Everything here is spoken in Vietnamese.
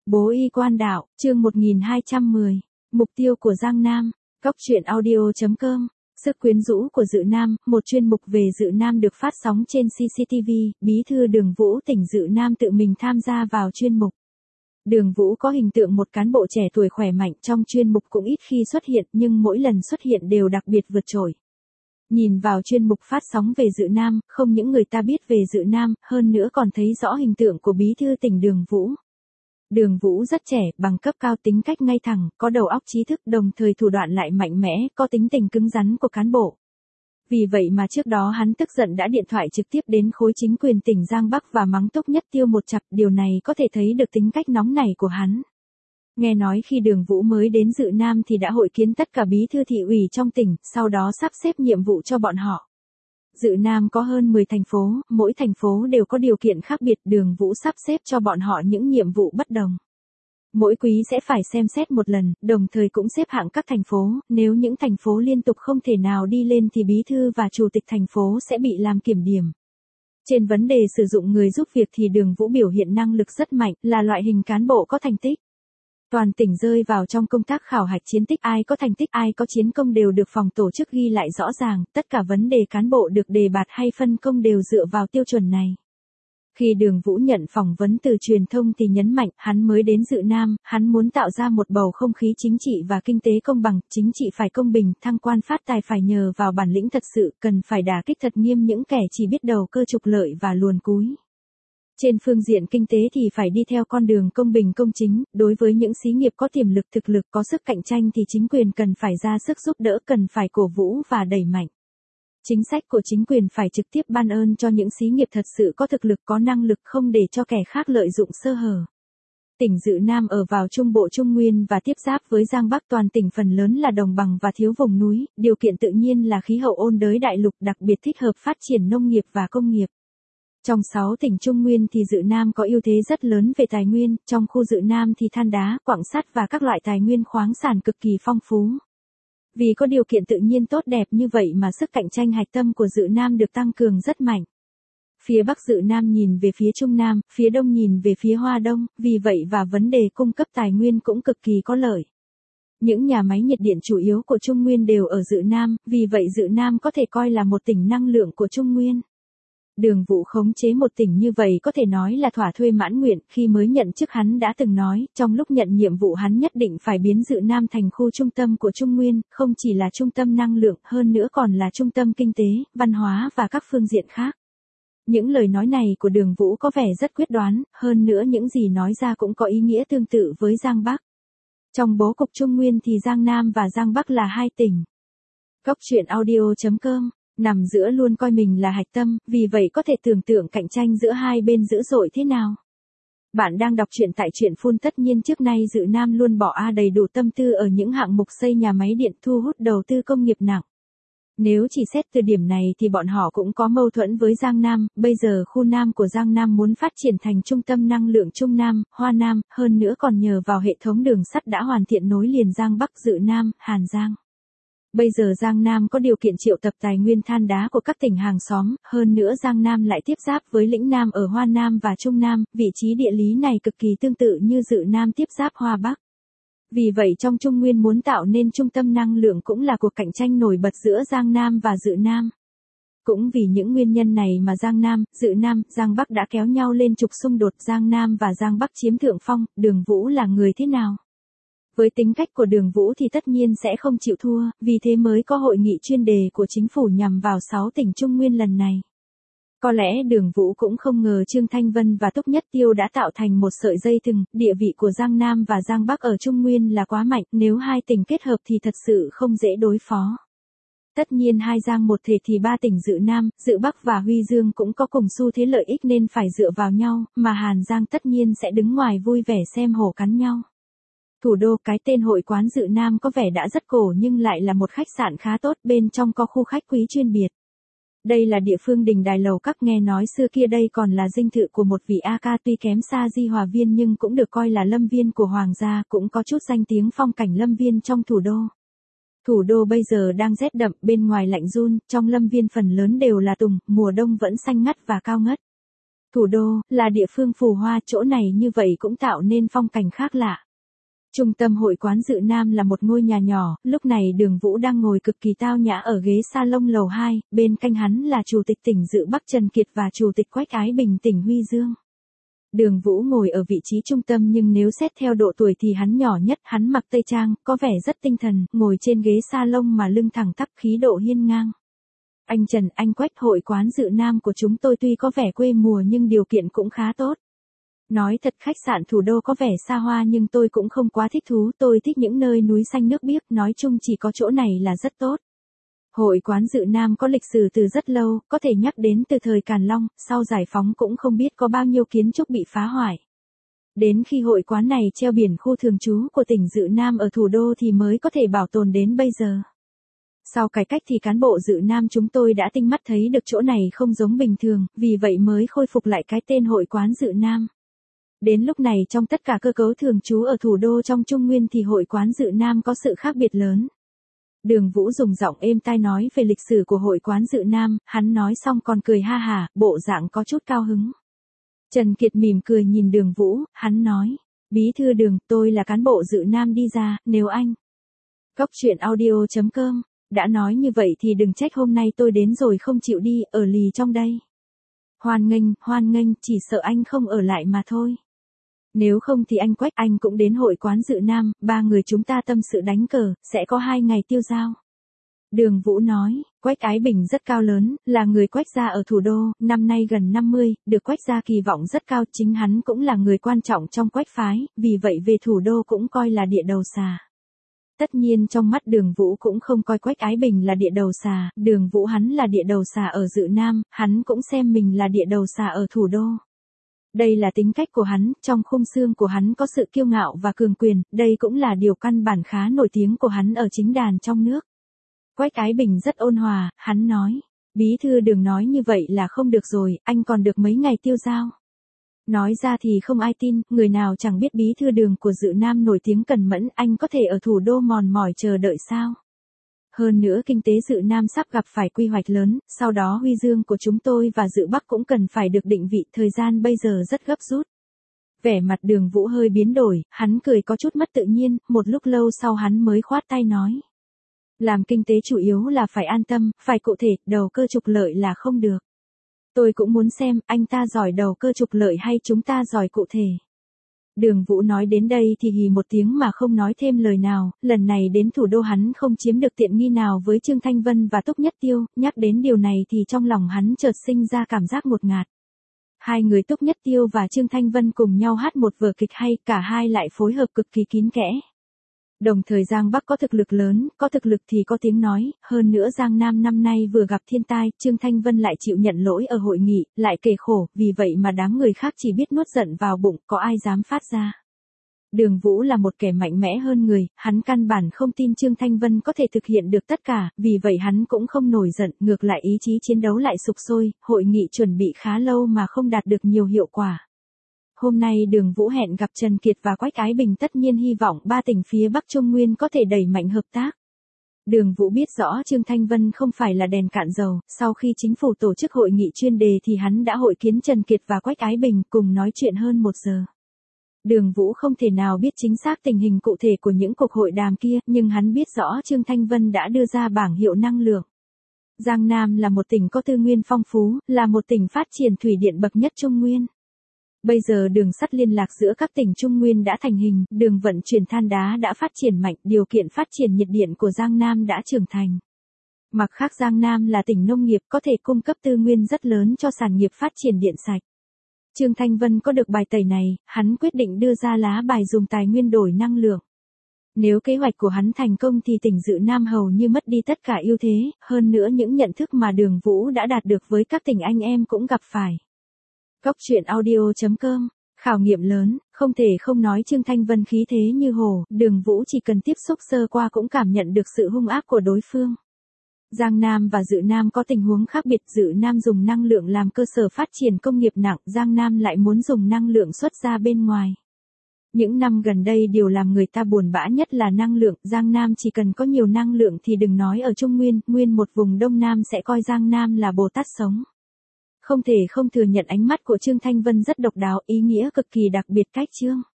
Bố y quan đạo, chương 1210. Mục tiêu của Giang Nam. Góc truyện audio.com. Sức quyến rũ của Dự Nam, một chuyên mục về Dự Nam được phát sóng trên CCTV, Bí thư Đường Vũ tỉnh Dự Nam tự mình tham gia vào chuyên mục. Đường Vũ có hình tượng một cán bộ trẻ tuổi khỏe mạnh, trong chuyên mục cũng ít khi xuất hiện, nhưng mỗi lần xuất hiện đều đặc biệt vượt trội. Nhìn vào chuyên mục phát sóng về Dự Nam, không những người ta biết về Dự Nam, hơn nữa còn thấy rõ hình tượng của Bí thư tỉnh Đường Vũ. Đường Vũ rất trẻ, bằng cấp cao, tính cách ngay thẳng, có đầu óc trí thức, đồng thời thủ đoạn lại mạnh mẽ, có tính tình cứng rắn của cán bộ. Vì vậy mà trước đó hắn tức giận đã điện thoại trực tiếp đến khối chính quyền tỉnh Giang Bắc và mắng Túc Nhất Tiêu một chặp, điều này có thể thấy được tính cách nóng nảy của hắn. Nghe nói khi Đường Vũ mới đến Dự Nam thì đã hội kiến tất cả bí thư thị ủy trong tỉnh, sau đó sắp xếp nhiệm vụ cho bọn họ. Dự Nam có hơn 10 thành phố, mỗi thành phố đều có điều kiện khác biệt, Đường Vũ sắp xếp cho bọn họ những nhiệm vụ bất đồng. Mỗi quý sẽ phải xem xét một lần, đồng thời cũng xếp hạng các thành phố, nếu những thành phố liên tục không thể nào đi lên thì bí thư và chủ tịch thành phố sẽ bị làm kiểm điểm. Trên vấn đề sử dụng người giúp việc thì Đường Vũ biểu hiện năng lực rất mạnh, là loại hình cán bộ có thành tích. Toàn tỉnh rơi vào trong công tác khảo hạch chiến tích, ai có thành tích ai có chiến công đều được phòng tổ chức ghi lại rõ ràng, tất cả vấn đề cán bộ được đề bạt hay phân công đều dựa vào tiêu chuẩn này. Khi Đường Vũ nhận phỏng vấn từ truyền thông thì nhấn mạnh, hắn mới đến Dự Nam, hắn muốn tạo ra một bầu không khí chính trị và kinh tế công bằng, chính trị phải công bình, thăng quan phát tài phải nhờ vào bản lĩnh thật sự, cần phải đả kích thật nghiêm những kẻ chỉ biết đầu cơ trục lợi và luồn cúi. Trên phương diện kinh tế thì phải đi theo con đường công bình công chính, đối với những xí nghiệp có tiềm lực thực lực có sức cạnh tranh thì chính quyền cần phải ra sức giúp đỡ, cần phải cổ vũ và đẩy mạnh. Chính sách của chính quyền phải trực tiếp ban ơn cho những xí nghiệp thật sự có thực lực có năng lực, không để cho kẻ khác lợi dụng sơ hở. Tỉnh Dự Nam ở vào Trung Bộ Trung Nguyên và tiếp giáp với Giang Bắc, toàn tỉnh phần lớn là đồng bằng và thiếu vùng núi, điều kiện tự nhiên là khí hậu ôn đới đại lục đặc biệt thích hợp phát triển nông nghiệp và công nghiệp. Trong 6 tỉnh Trung Nguyên thì Dự Nam có ưu thế rất lớn về tài nguyên, trong khu Dự Nam thì than đá, quặng sắt và các loại tài nguyên khoáng sản cực kỳ phong phú. Vì có điều kiện tự nhiên tốt đẹp như vậy mà sức cạnh tranh hạch tâm của Dự Nam được tăng cường rất mạnh. Phía Bắc Dự Nam nhìn về phía Trung Nam, phía Đông nhìn về phía Hoa Đông, vì vậy và vấn đề cung cấp tài nguyên cũng cực kỳ có lợi. Những nhà máy nhiệt điện chủ yếu của Trung Nguyên đều ở Dự Nam, vì vậy Dự Nam có thể coi là một tỉnh năng lượng của Trung Nguyên. Đường Vũ khống chế một tỉnh như vậy có thể nói là thỏa thuê mãn nguyện, khi mới nhận chức hắn đã từng nói, trong lúc nhận nhiệm vụ hắn nhất định phải biến Dự Nam thành khu trung tâm của Trung Nguyên, không chỉ là trung tâm năng lượng, hơn nữa còn là trung tâm kinh tế, văn hóa và các phương diện khác. Những lời nói này của Đường Vũ có vẻ rất quyết đoán, hơn nữa những gì nói ra cũng có ý nghĩa tương tự với Giang Bắc. Trong bố cục Trung Nguyên thì Giang Nam và Giang Bắc là hai tỉnh. Góc truyện audio.com. Nằm giữa luôn coi mình là hạch tâm, vì vậy có thể tưởng tượng cạnh tranh giữa hai bên dữ dội thế nào. Bạn đang đọc truyện tại Truyện Phun, tất nhiên trước nay Dự Nam luôn bỏ đầy đủ tâm tư ở những hạng mục xây nhà máy điện, thu hút đầu tư công nghiệp nặng. Nếu chỉ xét từ điểm này thì bọn họ cũng có mâu thuẫn với Giang Nam, bây giờ khu Nam của Giang Nam muốn phát triển thành trung tâm năng lượng Trung Nam, Hoa Nam, hơn nữa còn nhờ vào hệ thống đường sắt đã hoàn thiện nối liền Giang Bắc, Dự Nam, Hàn Giang. Bây giờ Giang Nam có điều kiện triệu tập tài nguyên than đá của các tỉnh hàng xóm, hơn nữa Giang Nam lại tiếp giáp với lĩnh Nam ở Hoa Nam và Trung Nam, vị trí địa lý này cực kỳ tương tự như Dự Nam tiếp giáp Hoa Bắc. Vì vậy trong Trung Nguyên muốn tạo nên trung tâm năng lượng cũng là cuộc cạnh tranh nổi bật giữa Giang Nam và Dự Nam. Cũng vì những nguyên nhân này mà Giang Nam, Dự Nam, Giang Bắc đã kéo nhau lên trục xung đột, Giang Nam và Giang Bắc chiếm thượng phong. Đường Vũ là người thế nào? Với tính cách của Đường Vũ thì tất nhiên sẽ không chịu thua, vì thế mới có hội nghị chuyên đề của chính phủ nhằm vào 6 tỉnh Trung Nguyên lần này. Có lẽ Đường Vũ cũng không ngờ Trương Thanh Vân và Túc Nhất Tiêu đã tạo thành một sợi dây thừng, địa vị của Giang Nam và Giang Bắc ở Trung Nguyên là quá mạnh, nếu hai tỉnh kết hợp thì thật sự không dễ đối phó. Tất nhiên hai Giang một thể thì ba tỉnh Dự Nam, Dự Bắc và Huy Dương cũng có cùng xu thế lợi ích nên phải dựa vào nhau, mà Hàn Giang tất nhiên sẽ đứng ngoài vui vẻ xem hổ cắn nhau. Thủ đô, cái tên hội quán Dự Nam có vẻ đã rất cổ nhưng lại là một khách sạn khá tốt, bên trong có khu khách quý chuyên biệt. Đây là địa phương đình đài lầu các, nghe nói xưa kia đây còn là dinh thự của một vị A Ca, tuy kém xa Di Hòa Viên nhưng cũng được coi là lâm viên của hoàng gia, cũng có chút danh tiếng phong cảnh lâm viên trong thủ đô. Thủ đô bây giờ đang rét đậm, bên ngoài lạnh run, trong lâm viên phần lớn đều là tùng, mùa đông vẫn xanh ngắt và cao ngất. Thủ đô, là địa phương phù hoa, chỗ này như vậy cũng tạo nên phong cảnh khác lạ. Trung tâm hội quán Dự Nam là một ngôi nhà nhỏ, lúc này Đường Vũ đang ngồi cực kỳ tao nhã ở ghế salon lầu 2, bên cạnh hắn là Chủ tịch tỉnh Dự Bắc Trần Kiệt và Chủ tịch Quách Ái Bình tỉnh Huy Dương. Đường Vũ ngồi ở vị trí trung tâm nhưng nếu xét theo độ tuổi thì hắn nhỏ nhất, hắn mặc tây trang, có vẻ rất tinh thần, ngồi trên ghế salon mà lưng thẳng tắp khí độ hiên ngang. Anh Trần, anh Quách, hội quán Dự Nam của chúng tôi tuy có vẻ quê mùa nhưng điều kiện cũng khá tốt. Nói thật, khách sạn Thủ đô có vẻ xa hoa nhưng tôi cũng không quá thích thú, tôi thích những nơi núi xanh nước biếc, nói chung chỉ có chỗ này là rất tốt. Hội quán Dự Nam có lịch sử từ rất lâu, có thể nhắc đến từ thời Càn Long, sau giải phóng cũng không biết có bao nhiêu kiến trúc bị phá hoại. Đến khi hội quán này treo biển khu thường trú của tỉnh Dự Nam ở thủ đô thì mới có thể bảo tồn đến bây giờ. Sau cải cách thì cán bộ Dự Nam chúng tôi đã tinh mắt thấy được chỗ này không giống bình thường, vì vậy mới khôi phục lại cái tên hội quán Dự Nam. Đến lúc này trong tất cả cơ cấu thường trú ở thủ đô trong Trung Nguyên thì hội quán Dự Nam có sự khác biệt lớn. Đường Vũ dùng giọng êm tai nói về lịch sử của hội quán Dự Nam, hắn nói xong còn cười ha hả, bộ dạng có chút cao hứng. Trần Kiệt mỉm cười nhìn Đường Vũ, hắn nói, Bí thư Đường, tôi là cán bộ Dự Nam đi ra, nếu anh Góc.audio.com đã nói như vậy thì đừng trách hôm nay tôi đến rồi không chịu đi, ở lì trong đây. Hoan nghênh, chỉ sợ anh không ở lại mà thôi. Nếu không thì anh Quách, anh cũng đến hội quán Dự Nam, ba người chúng ta tâm sự đánh cờ, sẽ có 2 ngày tiêu dao. Đường Vũ nói, Quách Ái Bình rất cao lớn, là người Quách gia ở thủ đô, năm nay gần 50, được Quách gia kỳ vọng rất cao, chính hắn cũng là người quan trọng trong Quách phái, vì vậy về thủ đô cũng coi là địa đầu xà. Tất nhiên trong mắt Đường Vũ cũng không coi Quách Ái Bình là địa đầu xà, Đường Vũ hắn là địa đầu xà ở Dự Nam, hắn cũng xem mình là địa đầu xà ở thủ đô. Đây là tính cách của hắn, trong khung xương của hắn có sự kiêu ngạo và cường quyền, đây cũng là điều căn bản khá nổi tiếng của hắn ở chính đàn trong nước. Quách Ái Bình rất ôn hòa, hắn nói, Bí thư Đường nói như vậy là không được rồi, anh còn được mấy ngày tiêu dao. Nói ra thì không ai tin, người nào chẳng biết Bí thư Đường của Dự Nam nổi tiếng cẩn mẫn, anh có thể ở thủ đô mòn mỏi chờ đợi sao? Hơn nữa kinh tế Dự Nam sắp gặp phải quy hoạch lớn, sau đó Huy Dương của chúng tôi và Dự Bắc cũng cần phải được định vị, thời gian bây giờ rất gấp rút. Vẻ mặt Đường Vũ hơi biến đổi, hắn cười có chút mất tự nhiên, một lúc lâu sau hắn mới khoát tay nói. Làm kinh tế chủ yếu là phải an tâm, phải cụ thể, đầu cơ trục lợi là không được. Tôi cũng muốn xem, anh ta giỏi đầu cơ trục lợi hay chúng ta giỏi cụ thể. Đường Vũ nói đến đây thì hì một tiếng mà không nói thêm lời nào, lần này đến thủ đô hắn không chiếm được tiện nghi nào với Trương Thanh Vân và Túc Nhất Tiêu, nhắc đến điều này thì trong lòng hắn chợt sinh ra cảm giác ngột ngạt. Hai người Túc Nhất Tiêu và Trương Thanh Vân cùng nhau hát một vở kịch hay, cả hai lại phối hợp cực kỳ kín kẽ. Đồng thời Giang Bắc có thực lực lớn, có thực lực thì có tiếng nói, hơn nữa Giang Nam năm nay vừa gặp thiên tai, Trương Thanh Vân lại chịu nhận lỗi ở hội nghị, lại kể khổ, vì vậy mà đám người khác chỉ biết nuốt giận vào bụng, có ai dám phát ra. Đường Vũ là một kẻ mạnh mẽ hơn người, hắn căn bản không tin Trương Thanh Vân có thể thực hiện được tất cả, vì vậy hắn cũng không nổi giận, ngược lại ý chí chiến đấu lại sục sôi, hội nghị chuẩn bị khá lâu mà không đạt được nhiều hiệu quả. Hôm nay Đường Vũ hẹn gặp Trần Kiệt và Quách Ái Bình, tất nhiên hy vọng ba tỉnh phía Bắc Trung Nguyên có thể đẩy mạnh hợp tác. Đường Vũ biết rõ Trương Thanh Vân không phải là đèn cạn dầu, sau khi chính phủ tổ chức hội nghị chuyên đề thì hắn đã hội kiến Trần Kiệt và Quách Ái Bình cùng nói chuyện hơn 1 giờ. Đường Vũ không thể nào biết chính xác tình hình cụ thể của những cuộc hội đàm kia, nhưng hắn biết rõ Trương Thanh Vân đã đưa ra bảng hiệu năng lượng. Giang Nam là một tỉnh có tư nguyên phong phú, là một tỉnh phát triển thủy điện bậc nhất Trung Nguyên. Bây giờ đường sắt liên lạc giữa các tỉnh Trung Nguyên đã thành hình, đường vận chuyển than đá đã phát triển mạnh, điều kiện phát triển nhiệt điện của Giang Nam đã trưởng thành. Mặt khác Giang Nam là tỉnh nông nghiệp có thể cung cấp tư nguyên rất lớn cho sản nghiệp phát triển điện sạch. Trương Thanh Vân có được bài tẩy này, hắn quyết định đưa ra lá bài dùng tài nguyên đổi năng lượng. Nếu kế hoạch của hắn thành công thì tỉnh Dự Nam hầu như mất đi tất cả ưu thế, hơn nữa những nhận thức mà Đường Vũ đã đạt được với các tỉnh anh em cũng gặp phải. Góc.audio.com Khảo nghiệm lớn, không thể không nói Trương Thanh Vân khí thế như hổ, Đường Vũ chỉ cần tiếp xúc sơ qua cũng cảm nhận được sự hung ác của đối phương. Giang Nam và Dự Nam có tình huống khác biệt, Dự Nam dùng năng lượng làm cơ sở phát triển công nghiệp nặng, Giang Nam lại muốn dùng năng lượng xuất ra bên ngoài. Những năm gần đây điều làm người ta buồn bã nhất là năng lượng, Giang Nam chỉ cần có nhiều năng lượng thì đừng nói ở Trung Nguyên, nguyên một vùng Đông Nam sẽ coi Giang Nam là Bồ Tát sống. Không thể không thừa nhận ánh mắt của Trương Thanh Vân rất độc đáo, ý nghĩa cực kỳ đặc biệt cách Trương